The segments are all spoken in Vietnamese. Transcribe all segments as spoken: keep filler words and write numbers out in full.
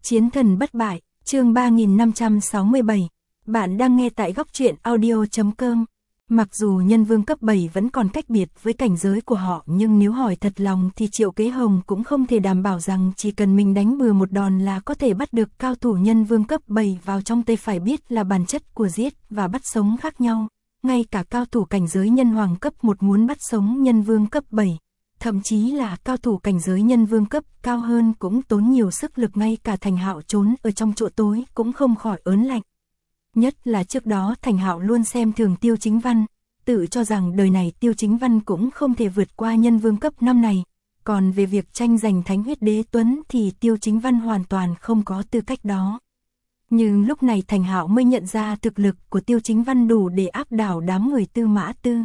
Chiến thần bất bại, chương ba nghìn năm trăm sáu mươi bảy. Bạn đang nghe tại góc truyện audio chấm com. Mặc dù nhân vương cấp bảy vẫn còn cách biệt với cảnh giới của họ, nhưng nếu hỏi thật lòng thì Triệu Kế Hồng cũng không thể đảm bảo rằng chỉ cần mình đánh bừa một đòn là có thể bắt được cao thủ nhân vương cấp bảy vào trong tay. Phải biết là bản chất của giết và bắt sống khác nhau, ngay cả cao thủ cảnh giới nhân hoàng cấp một muốn bắt sống nhân vương cấp bảy, thậm chí là cao thủ cảnh giới nhân vương cấp cao hơn cũng tốn nhiều sức lực. Ngay cả Thành Hạo trốn ở trong chỗ tối cũng không khỏi ớn lạnh. Nhất là trước đó Thành Hạo luôn xem thường Tiêu Chính Văn, tự cho rằng đời này Tiêu Chính Văn cũng không thể vượt qua nhân vương cấp năm này. Còn về việc tranh giành Thánh Huyết Đế Tuấn thì Tiêu Chính Văn hoàn toàn không có tư cách đó. Nhưng lúc này Thành Hạo mới nhận ra thực lực của Tiêu Chính Văn đủ để áp đảo đám người Tư Mã Tư.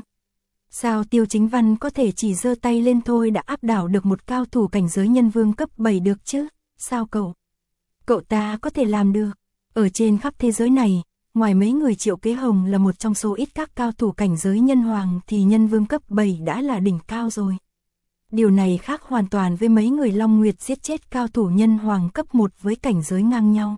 Sao Tiêu Chính Văn có thể chỉ giơ tay lên thôi đã áp đảo được một cao thủ cảnh giới nhân vương cấp bảy được chứ? Sao cậu? Cậu ta có thể làm được? Ở trên khắp thế giới này, ngoài mấy người Triệu Kế Hồng là một trong số ít các cao thủ cảnh giới nhân hoàng thì nhân vương cấp bảy đã là đỉnh cao rồi. Điều này khác hoàn toàn với mấy người Long Nguyệt giết chết cao thủ nhân hoàng cấp một với cảnh giới ngang nhau.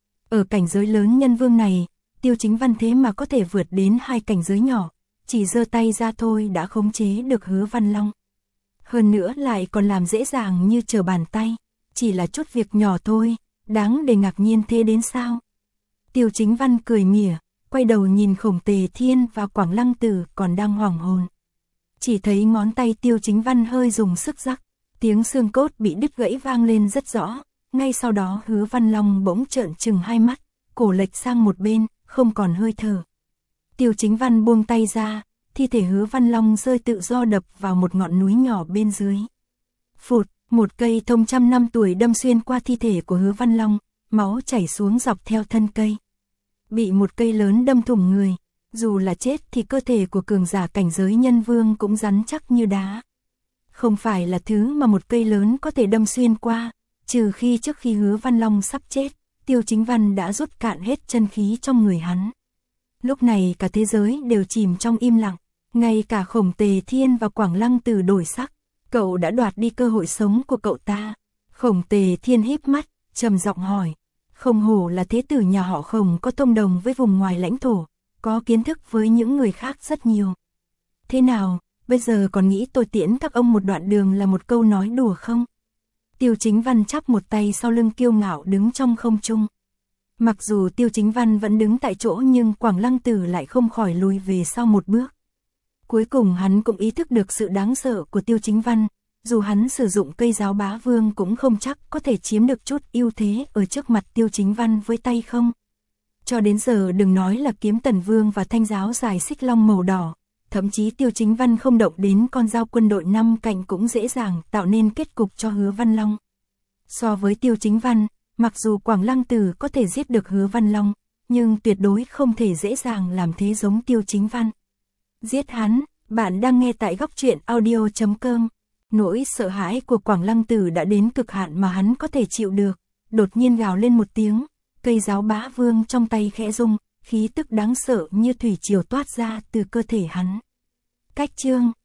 Ở cảnh giới lớn nhân vương này, Tiêu Chính Văn thế mà có thể vượt đến hai cảnh giới nhỏ, chỉ giơ tay ra thôi đã khống chế được Hứa Văn Long. Hơn nữa lại còn làm dễ dàng như trở bàn tay, chỉ là chút việc nhỏ thôi, đáng để ngạc nhiên thế đến sao? Tiêu Chính Văn cười mỉa, quay đầu nhìn Khổng Tề Thiên và Quảng Lăng Tử còn đang hoảng hồn. Chỉ thấy ngón tay Tiêu Chính Văn hơi dùng sức rắc, tiếng xương cốt bị đứt gãy vang lên rất rõ. Ngay sau đó Hứa Văn Long bỗng trợn trừng hai mắt, cổ lệch sang một bên, không còn hơi thở. Tiêu Chính Văn buông tay ra, thi thể Hứa Văn Long rơi tự do đập vào một ngọn núi nhỏ bên dưới. Phụt, một cây thông trăm năm tuổi đâm xuyên qua thi thể của Hứa Văn Long, máu chảy xuống dọc theo thân cây. Bị một cây lớn đâm thủng người, dù là chết thì cơ thể của cường giả cảnh giới nhân vương cũng rắn chắc như đá. Không phải là thứ mà một cây lớn có thể đâm xuyên qua, trừ khi trước khi Hứa Văn Long sắp chết, Tiêu Chính Văn đã rút cạn hết chân khí trong người hắn. Lúc này cả thế giới đều chìm trong im lặng, ngay cả Khổng Tề Thiên và Quảng Lăng Tử đổi sắc. Cậu đã đoạt đi cơ hội sống của cậu ta. Khổng Tề Thiên híp mắt, trầm giọng hỏi. Không hổ là thế tử nhà họ Khổng có thông đồng với vùng ngoài lãnh thổ, có kiến thức với những người khác rất nhiều. Thế nào, bây giờ còn nghĩ tôi tiễn các ông một đoạn đường là một câu nói đùa không? Tiêu Chính Văn chắp một tay sau lưng kiêu ngạo đứng trong không trung. Mặc dù Tiêu Chính Văn vẫn đứng tại chỗ nhưng Quảng Lăng Tử lại không khỏi lùi về sau một bước. Cuối cùng hắn cũng ý thức được sự đáng sợ của Tiêu Chính Văn, dù hắn sử dụng cây giáo bá vương cũng không chắc có thể chiếm được chút ưu thế ở trước mặt Tiêu Chính Văn với tay không. Cho đến giờ đừng nói là kiếm tần vương và thanh giáo dài xích long màu đỏ, thậm chí Tiêu Chính Văn không động đến con dao quân đội năm cạnh cũng dễ dàng tạo nên kết cục cho Hứa Văn Long. So với Tiêu Chính Văn, mặc dù Quảng Lăng Tử có thể giết được Hứa Văn Long, nhưng tuyệt đối không thể dễ dàng làm thế giống Tiêu Chính Văn. Giết hắn, bạn đang nghe tại góc truyện audio chấm com. Nỗi sợ hãi của Quảng Lăng Tử đã đến cực hạn mà hắn có thể chịu được, đột nhiên gào lên một tiếng, cây giáo bá vương trong tay khẽ rung, khí tức đáng sợ như thủy triều toát ra từ cơ thể hắn. Cách chương